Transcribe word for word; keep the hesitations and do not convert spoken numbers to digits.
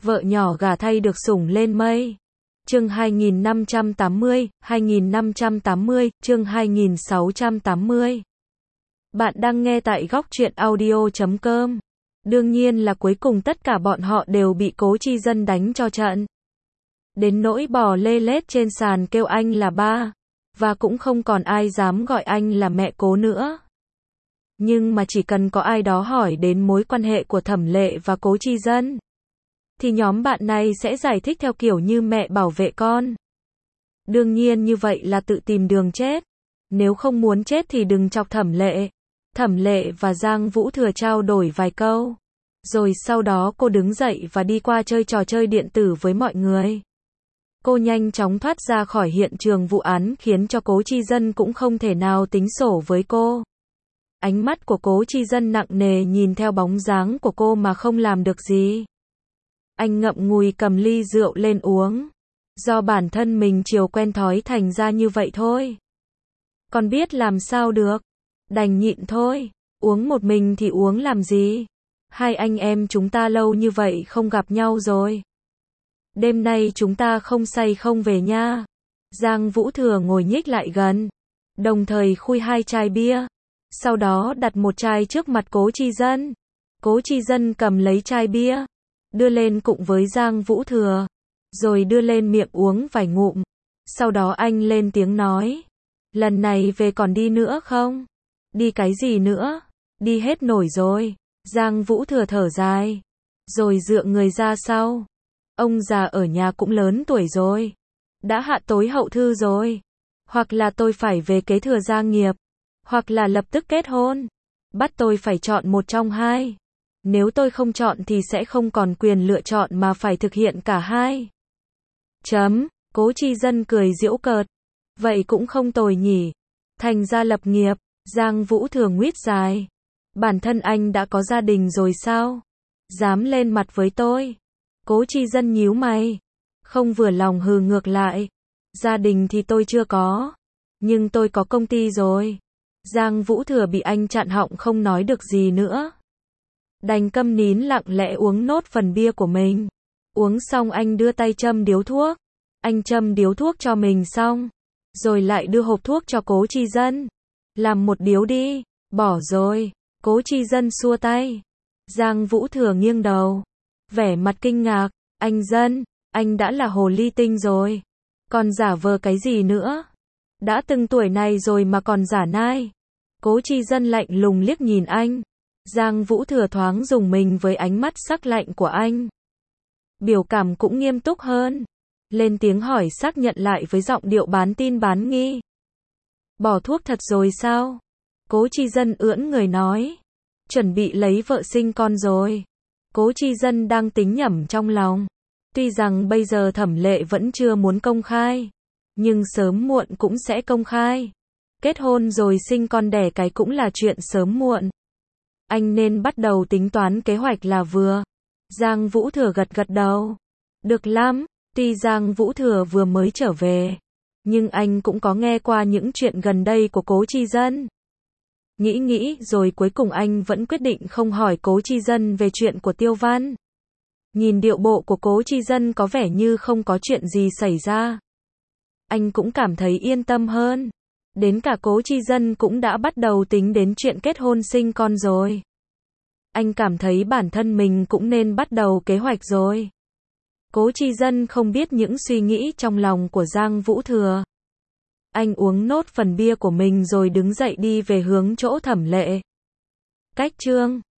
Vợ nhỏ gả thay được sủng lên mây. Chương hai nghìn năm trăm tám mươi, hai nghìn năm trăm tám mươi, chương hai nghìn sáu trăm tám mươi. Bạn đang nghe tại góc truyện audio chấm com. Đương nhiên là cuối cùng tất cả bọn họ đều bị Cố Chi Dân đánh cho trận. Đến nỗi bò lê lết trên sàn kêu anh là ba. Và cũng không còn ai dám gọi anh là mẹ Cố nữa. Nhưng mà chỉ cần có ai đó hỏi đến mối quan hệ của Thẩm Lệ và Cố Chi Dân, thì nhóm bạn này sẽ giải thích theo kiểu như mẹ bảo vệ con. Đương nhiên như vậy là tự tìm đường chết. Nếu không muốn chết thì đừng chọc Thẩm Lệ. Thẩm Lệ và Giang Vũ Thừa trao đổi vài câu. Rồi sau đó cô đứng dậy và đi qua chơi trò chơi điện tử với mọi người. Cô nhanh chóng thoát ra khỏi hiện trường vụ án khiến cho Cố Chi Dân cũng không thể nào tính sổ với cô. Ánh mắt của Cố Chi Dân nặng nề nhìn theo bóng dáng của cô mà không làm được gì. Anh ngậm ngùi cầm ly rượu lên uống. Do bản thân mình chiều quen thói thành ra như vậy thôi. Còn biết làm sao được. Đành nhịn thôi. Uống một mình thì uống làm gì. Hai anh em chúng ta lâu như vậy không gặp nhau rồi. Đêm nay chúng ta không say không về nha. Giang Vũ Thừa ngồi nhích lại gần. Đồng thời khui hai chai bia. Sau đó đặt một chai trước mặt Cố Chi Dân. Cố Chi Dân cầm lấy chai bia. Đưa lên cụng với Giang Vũ Thừa. Rồi đưa lên miệng uống vài ngụm. Sau đó anh lên tiếng nói. Lần này về còn đi nữa không? Đi cái gì nữa? Đi hết nổi rồi. Giang Vũ Thừa thở dài. Rồi dựa người ra sau. Ông già ở nhà cũng lớn tuổi rồi. Đã hạ tối hậu thư rồi. Hoặc là tôi phải về kế thừa gia nghiệp. Hoặc là lập tức kết hôn. Bắt tôi phải chọn một trong hai. Nếu tôi không chọn thì sẽ không còn quyền lựa chọn mà phải thực hiện cả hai. Chấm. Cố Chi Dân cười giễu cợt. Vậy cũng không tồi nhỉ. Thành ra lập nghiệp. Giang Vũ Thừa nguyết dài. Bản thân anh đã có gia đình rồi sao? Dám lên mặt với tôi. Cố Chi Dân nhíu mày. Không vừa lòng hừ ngược lại. Gia đình thì tôi chưa có. Nhưng tôi có công ty rồi. Giang Vũ Thừa bị anh chặn họng không nói được gì nữa. Đành câm nín lặng lẽ uống nốt phần bia của mình. Uống xong anh đưa tay châm điếu thuốc. Anh châm điếu thuốc cho mình xong. Rồi lại đưa hộp thuốc cho Cố Chi Dân. Làm một điếu đi. Bỏ rồi. Cố Chi Dân xua tay. Giang Vũ Thừa nghiêng đầu. Vẻ mặt kinh ngạc. Anh Dân, anh đã là hồ ly tinh rồi. Còn giả vờ cái gì nữa? Đã từng tuổi này rồi mà còn giả nai. Cố Chi Dân lạnh lùng liếc nhìn anh. Giang Vũ Thừa thoáng rùng mình với ánh mắt sắc lạnh của anh. Biểu cảm cũng nghiêm túc hơn. Lên tiếng hỏi xác nhận lại với giọng điệu bán tin bán nghi. Bỏ thuốc thật rồi sao? Cố Chi Dân ưỡn người nói. Chuẩn bị lấy vợ sinh con rồi. Cố Chi Dân đang tính nhẩm trong lòng. Tuy rằng bây giờ Thẩm Lệ vẫn chưa muốn công khai. Nhưng sớm muộn cũng sẽ công khai. Kết hôn rồi sinh con đẻ cái cũng là chuyện sớm muộn. Anh nên bắt đầu tính toán kế hoạch là vừa. Giang Vũ Thừa gật gật đầu. Được lắm, tuy Giang Vũ Thừa vừa mới trở về. Nhưng anh cũng có nghe qua những chuyện gần đây của Cố Chi Dân. Nghĩ nghĩ rồi cuối cùng anh vẫn quyết định không hỏi Cố Chi Dân về chuyện của Tiêu Văn. Nhìn điệu bộ của Cố Chi Dân có vẻ như không có chuyện gì xảy ra. Anh cũng cảm thấy yên tâm hơn. Đến cả Cố Chi Dân cũng đã bắt đầu tính đến chuyện kết hôn sinh con rồi. Anh cảm thấy bản thân mình cũng nên bắt đầu kế hoạch rồi. Cố Chi Dân không biết những suy nghĩ trong lòng của Giang Vũ Thừa. Anh uống nốt phần bia của mình rồi đứng dậy đi về hướng chỗ Thẩm Lệ. Cách chương